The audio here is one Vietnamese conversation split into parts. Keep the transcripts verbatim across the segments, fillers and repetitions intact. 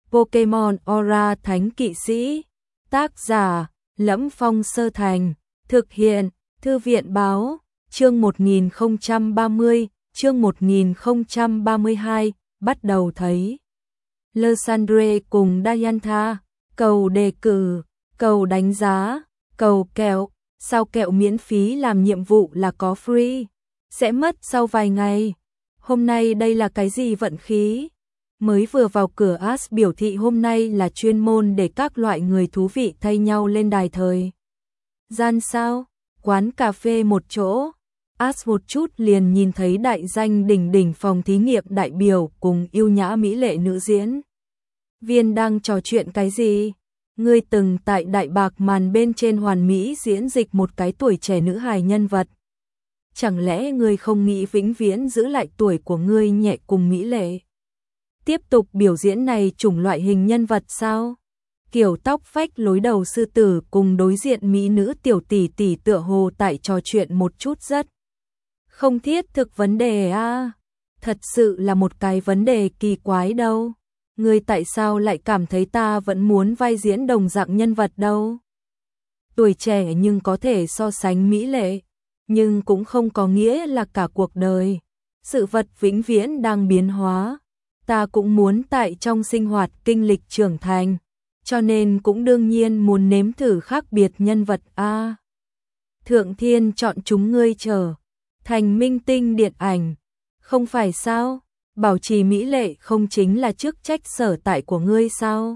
Pokemon Aura Thánh Kỵ Sĩ. Tác giả: Lẫm Phong Sơ Thành. Thực hiện: Thư viện báo. Chương một nghìn không trăm ba mươi, chương một nghìn không trăm ba mươi hai, bắt đầu thấy. Lysandre cùng Diantha, cầu đề cử, cầu đánh giá, cầu kẹo, sao kẹo miễn phí làm nhiệm vụ là có free, sẽ mất sau vài ngày. Hôm nay đây là cái gì vận khí? Mới vừa vào cửa Ash biểu thị hôm nay là chuyên môn để các loại người thú vị thay nhau lên đài thời gian sao? Quán cà phê một chỗ. Ash một chút liền nhìn thấy đại danh đỉnh đỉnh phòng thí nghiệm đại biểu cùng yêu nhã mỹ lệ nữ diễn viên đang trò chuyện cái gì. Ngươi từng tại Đại Bạc Màn bên trên hoàn mỹ diễn dịch một cái tuổi trẻ nữ hài nhân vật. Chẳng lẽ ngươi không nghĩ vĩnh viễn giữ lại tuổi của ngươi nhẹ cùng mỹ lệ? Tiếp tục biểu diễn này chủng loại hình nhân vật sao? Kiểu tóc phách lối đầu sư tử cùng đối diện mỹ nữ tiểu tỷ tỷ tựa hồ tại trò chuyện một chút rất không thiết thực vấn đề a. À. Thật sự là một cái vấn đề kỳ quái đâu. Ngươi tại sao lại cảm thấy ta vẫn muốn vai diễn đồng dạng nhân vật đâu? Tuổi trẻ nhưng có thể so sánh mỹ lệ, nhưng cũng không có nghĩa là cả cuộc đời. Sự vật vĩnh viễn đang biến hóa. Ta cũng muốn tại trong sinh hoạt kinh lịch trưởng thành, cho nên cũng đương nhiên muốn nếm thử khác biệt nhân vật a. À. Thượng Thiên chọn chúng ngươi trở thành minh tinh điện ảnh, không phải sao? Bảo trì mỹ lệ không chính là chức trách sở tại của ngươi sao?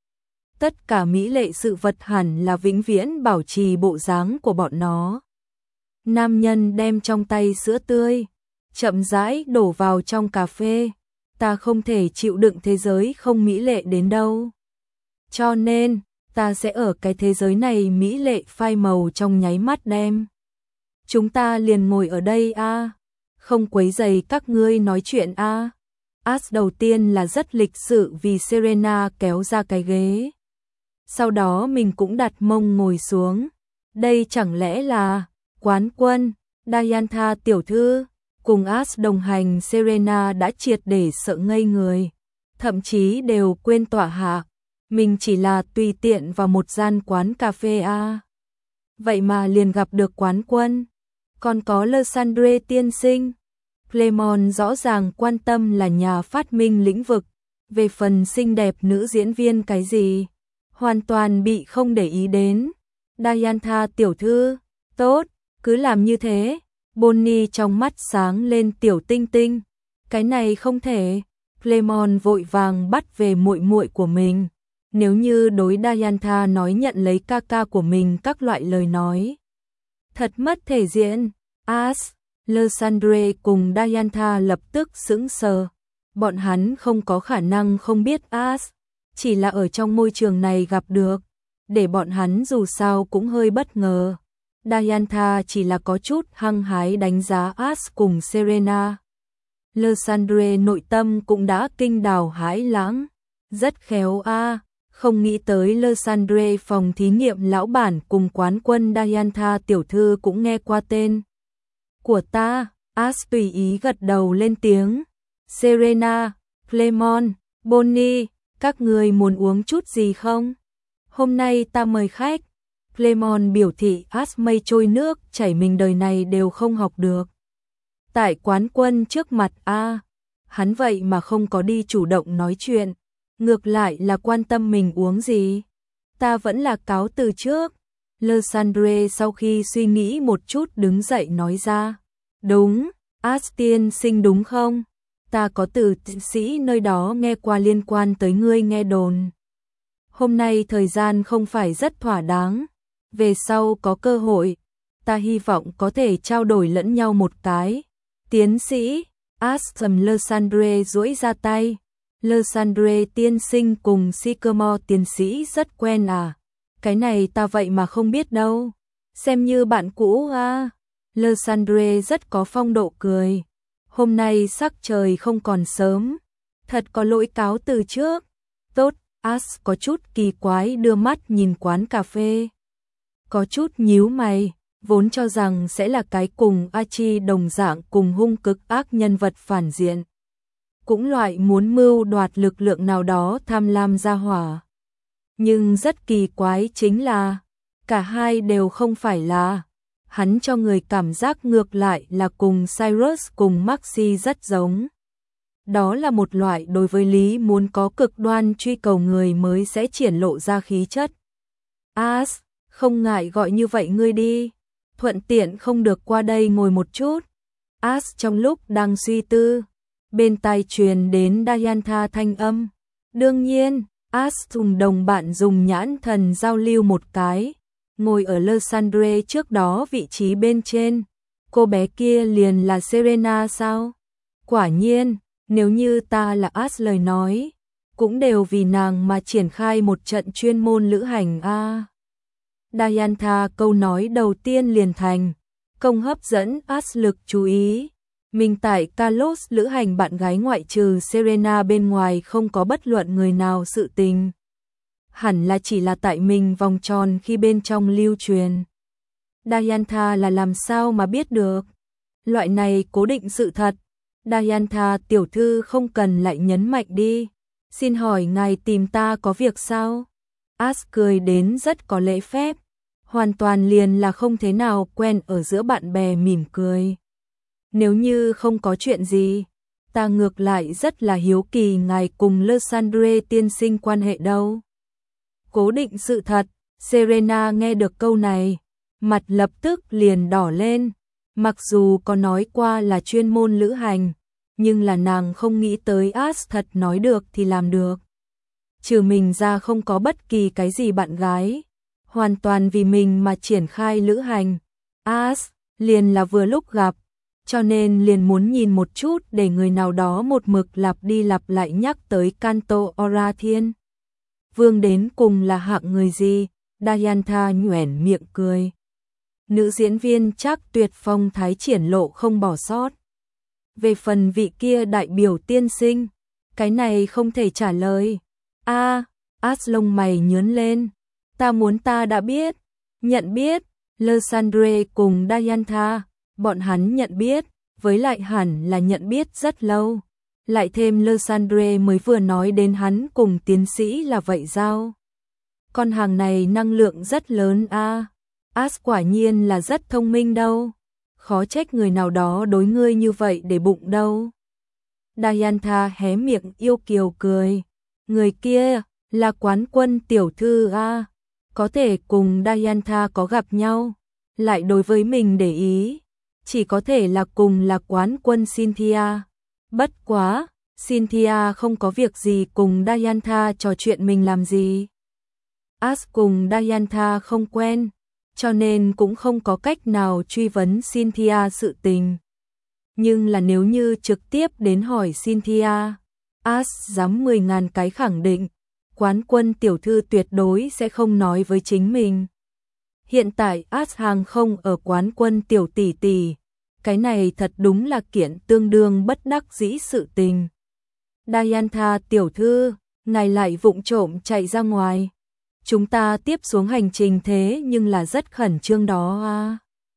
Tất cả mỹ lệ sự vật hẳn là vĩnh viễn bảo trì bộ dáng của bọn nó. Nam nhân đem trong tay sữa tươi, chậm rãi đổ vào trong cà phê. Ta không thể chịu đựng thế giới không mỹ lệ đến đâu. Cho nên, ta sẽ ở cái thế giới này mỹ lệ phai màu trong nháy mắt đem. Chúng ta liền ngồi ở đây a, à. Không quấy rầy các ngươi nói chuyện a. À. Ash đầu tiên là rất lịch sự vì Serena kéo ra cái ghế. Sau đó mình cũng đặt mông ngồi xuống. Đây chẳng lẽ là quán quân, Diantha tiểu thư. Cùng Ash đồng hành Serena đã triệt để sợ ngây người. Thậm chí đều quên tọa hạ. Mình chỉ là tùy tiện vào một gian quán cà phê a. À. Vậy mà liền gặp được quán quân. Còn có Lysandre tiên sinh. Clement rõ ràng quan tâm là nhà phát minh lĩnh vực. Về phần xinh đẹp nữ diễn viên cái gì, hoàn toàn bị không để ý đến. Diantha tiểu thư, tốt, cứ làm như thế. Bonnie trong mắt sáng lên tiểu tinh tinh. Cái này không thể. Clement vội vàng bắt về muội muội của mình. Nếu như đối Diantha nói nhận lấy ca ca của mình các loại lời nói, thật mất thể diện. Ash, Lysandre cùng Diantha lập tức sững sờ. Bọn hắn không có khả năng không biết Ash, chỉ là ở trong môi trường này gặp được, để bọn hắn dù sao cũng hơi bất ngờ. Diantha chỉ là có chút hăng hái đánh giá Ash cùng Serena. Lysandre nội tâm cũng đã kinh đào hãi lãng. Rất khéo a, à, không nghĩ tới Lysandre phòng thí nghiệm lão bản cùng quán quân Diantha tiểu thư cũng nghe qua tên của ta. Ash tùy ý gật đầu lên tiếng. Serena, Clement, Bonnie, các người muốn uống chút gì không? Hôm nay ta mời khách. Clement biểu thị Ash mây trôi nước chảy mình đời này đều không học được. Tại quán quân trước mặt a, à, hắn vậy mà không có đi chủ động nói chuyện, ngược lại là quan tâm mình uống gì. Ta vẫn là cáo từ trước. Lysandre sau khi suy nghĩ một chút đứng dậy nói ra. Đúng, Ash tiên sinh đúng không? Ta có từ tiến sĩ nơi đó nghe qua liên quan tới ngươi nghe đồn. Hôm nay thời gian không phải rất thỏa đáng. Về sau có cơ hội, ta hy vọng có thể trao đổi lẫn nhau một cái. Tiến sĩ, Ash sầm Lysandre duỗi ra tay. Lysandre tiên sinh cùng Sycamore tiến sĩ rất quen à? Cái này ta vậy mà không biết đâu. Xem như bạn cũ à? Lysandre rất có phong độ cười. Hôm nay sắc trời không còn sớm. Thật có lỗi cáo từ trước. Tốt, Ash có chút kỳ quái đưa mắt nhìn quán cà phê. Có chút nhíu mày, vốn cho rằng sẽ là cái cùng Archie đồng dạng cùng hung cực ác nhân vật phản diện. cũng loại muốn mưu đoạt lực lượng nào đó tham lam ra hỏa. Nhưng rất kỳ quái chính là, cả hai đều không phải là, hắn cho người cảm giác ngược lại là cùng Cyrus cùng Maxi rất giống. Đó là một loại đối với lý muốn có cực đoan truy cầu người mới sẽ triển lộ ra khí chất. As, không ngại gọi như vậy ngươi đi, thuận tiện không được qua đây ngồi một chút. As trong lúc đang suy tư, bên tai truyền đến Diantha thanh âm. Đương nhiên, As cùng đồng bạn dùng nhãn thần giao lưu một cái, ngồi ở Lysandre trước đó vị trí bên trên. Cô bé kia liền là Serena sao? Quả nhiên, nếu như ta là As lời nói, cũng đều vì nàng mà triển khai một trận chuyên môn lữ hành a. À. Diantha câu nói đầu tiên liền thành công hấp dẫn As lực chú ý. Mình tại Carlos lữ hành bạn gái ngoại trừ Serena bên ngoài không có bất luận người nào sự tình. Hẳn là chỉ là tại mình vòng tròn khi bên trong lưu truyền. Diantha là làm sao mà biết được? Loại này cố định sự thật. Diantha tiểu thư không cần lại nhấn mạnh đi. Xin hỏi ngài tìm ta có việc sao? As cười đến rất có lễ phép. Hoàn toàn liền là không thế nào quen ở giữa bạn bè mỉm cười. Nếu như không có chuyện gì, ta ngược lại rất là hiếu kỳ ngài cùng Lysandre tiên sinh quan hệ đâu. Cố định sự thật, Serena nghe được câu này, mặt lập tức liền đỏ lên. Mặc dù có nói qua là chuyên môn lữ hành, nhưng là nàng không nghĩ tới As thật nói được thì làm được. Trừ mình ra không có bất kỳ cái gì bạn gái, hoàn toàn vì mình mà triển khai lữ hành. As liền là vừa lúc gặp, cho nên liền muốn nhìn một chút để người nào đó một mực lặp đi lặp lại nhắc tới Canto Ora Thiên Vương đến cùng là hạng người gì. Diantha nhoẻn miệng cười. Nữ diễn viên chắc tuyệt phong thái triển lộ không bỏ sót. Về phần vị kia đại biểu tiên sinh, cái này không thể trả lời. A, à, As lông mày nhướng lên. Ta muốn ta đã biết. Nhận biết, Lysandre cùng Diantha, bọn hắn nhận biết, với lại hẳn là nhận biết rất lâu. Lại thêm Lysandre mới vừa nói đến hắn cùng tiến sĩ là vậy sao? Con hàng này năng lượng rất lớn a. À. As quả nhiên là rất thông minh đâu. Khó trách người nào đó đối ngươi như vậy để bụng đâu. Diantha hé miệng yêu kiều cười. Người kia là quán quân tiểu thư a. À. Có thể cùng Diantha có gặp nhau, lại đối với mình để ý, chỉ có thể là cùng là quán quân Cynthia. Bất quá, Cynthia không có việc gì cùng Diantha trò chuyện mình làm gì. As cùng Diantha không quen, cho nên cũng không có cách nào truy vấn Cynthia sự tình. Nhưng là nếu như trực tiếp đến hỏi Cynthia, As dám mười ngàn cái khẳng định, quán quân tiểu thư tuyệt đối sẽ không nói với chính mình. Hiện tại As hàng không ở quán quân tiểu tỷ tỷ, cái này thật đúng là kiện tương đương bất đắc dĩ sự tình. Diantha tiểu thư, ngài lại vụng trộm chạy ra ngoài. Chúng ta tiếp xuống hành trình thế nhưng là rất khẩn trương đó à.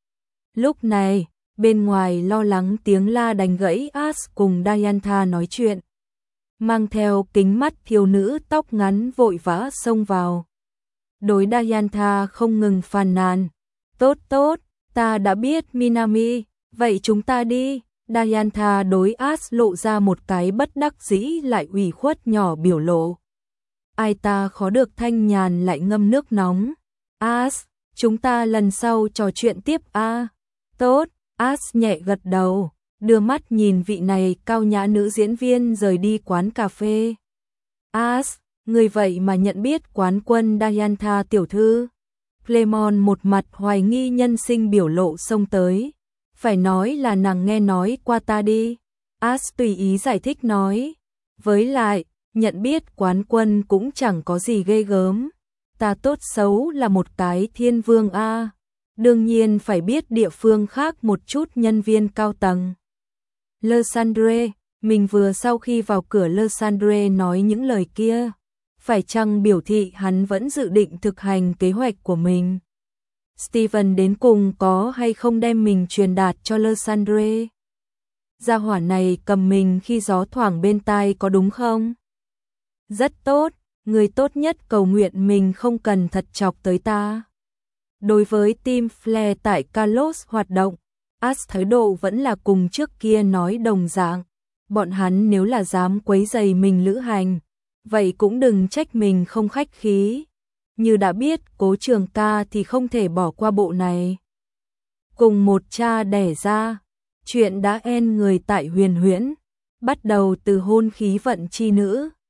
Lúc này, bên ngoài lo lắng tiếng la đánh gãy As cùng Diantha nói chuyện. Mang theo kính mắt thiếu nữ tóc ngắn vội vã xông vào. Đối Diantha không ngừng phàn nàn. Tốt tốt, ta đã biết Minami, vậy chúng ta đi. Diantha đối As lộ ra một cái bất đắc dĩ lại ủy khuất nhỏ biểu lộ. Ai ta khó được thanh nhàn lại ngâm nước nóng. As, chúng ta lần sau trò chuyện tiếp a. À? Tốt, As nhẹ gật đầu, đưa mắt nhìn vị này cao nhã nữ diễn viên rời đi quán cà phê. As, người vậy mà nhận biết quán quân Diantha tiểu thư. Clemon một mặt hoài nghi nhân sinh biểu lộ xông tới. Phải nói là nàng nghe nói qua ta đi. As tùy ý giải thích nói. Với lại, nhận biết quán quân cũng chẳng có gì ghê gớm. Ta tốt xấu là một cái thiên vương a. Đương nhiên phải biết địa phương khác một chút nhân viên cao tầng. Lysandre, mình vừa sau khi vào cửa Lysandre nói những lời kia. Phải chăng biểu thị hắn vẫn dự định thực hành kế hoạch của mình? Steven đến cùng có hay không đem mình truyền đạt cho Lysandre? gia hỏa này cầm mình khi gió thoảng bên tai có đúng không? Rất tốt, người tốt nhất cầu nguyện mình không cần thật chọc tới ta. Đối với team Flair tại Carlos hoạt động, Ash thái độ vẫn là cùng trước kia nói đồng dạng. Bọn hắn nếu là dám quấy rầy mình lữ hành, vậy cũng đừng trách mình không khách khí. Như đã biết Cố Trường Ca thì không thể bỏ qua bộ này. Cùng một cha đẻ ra, chuyện đã en người tại Huyền Huyễn, bắt đầu từ hôn khí vận chi nữ.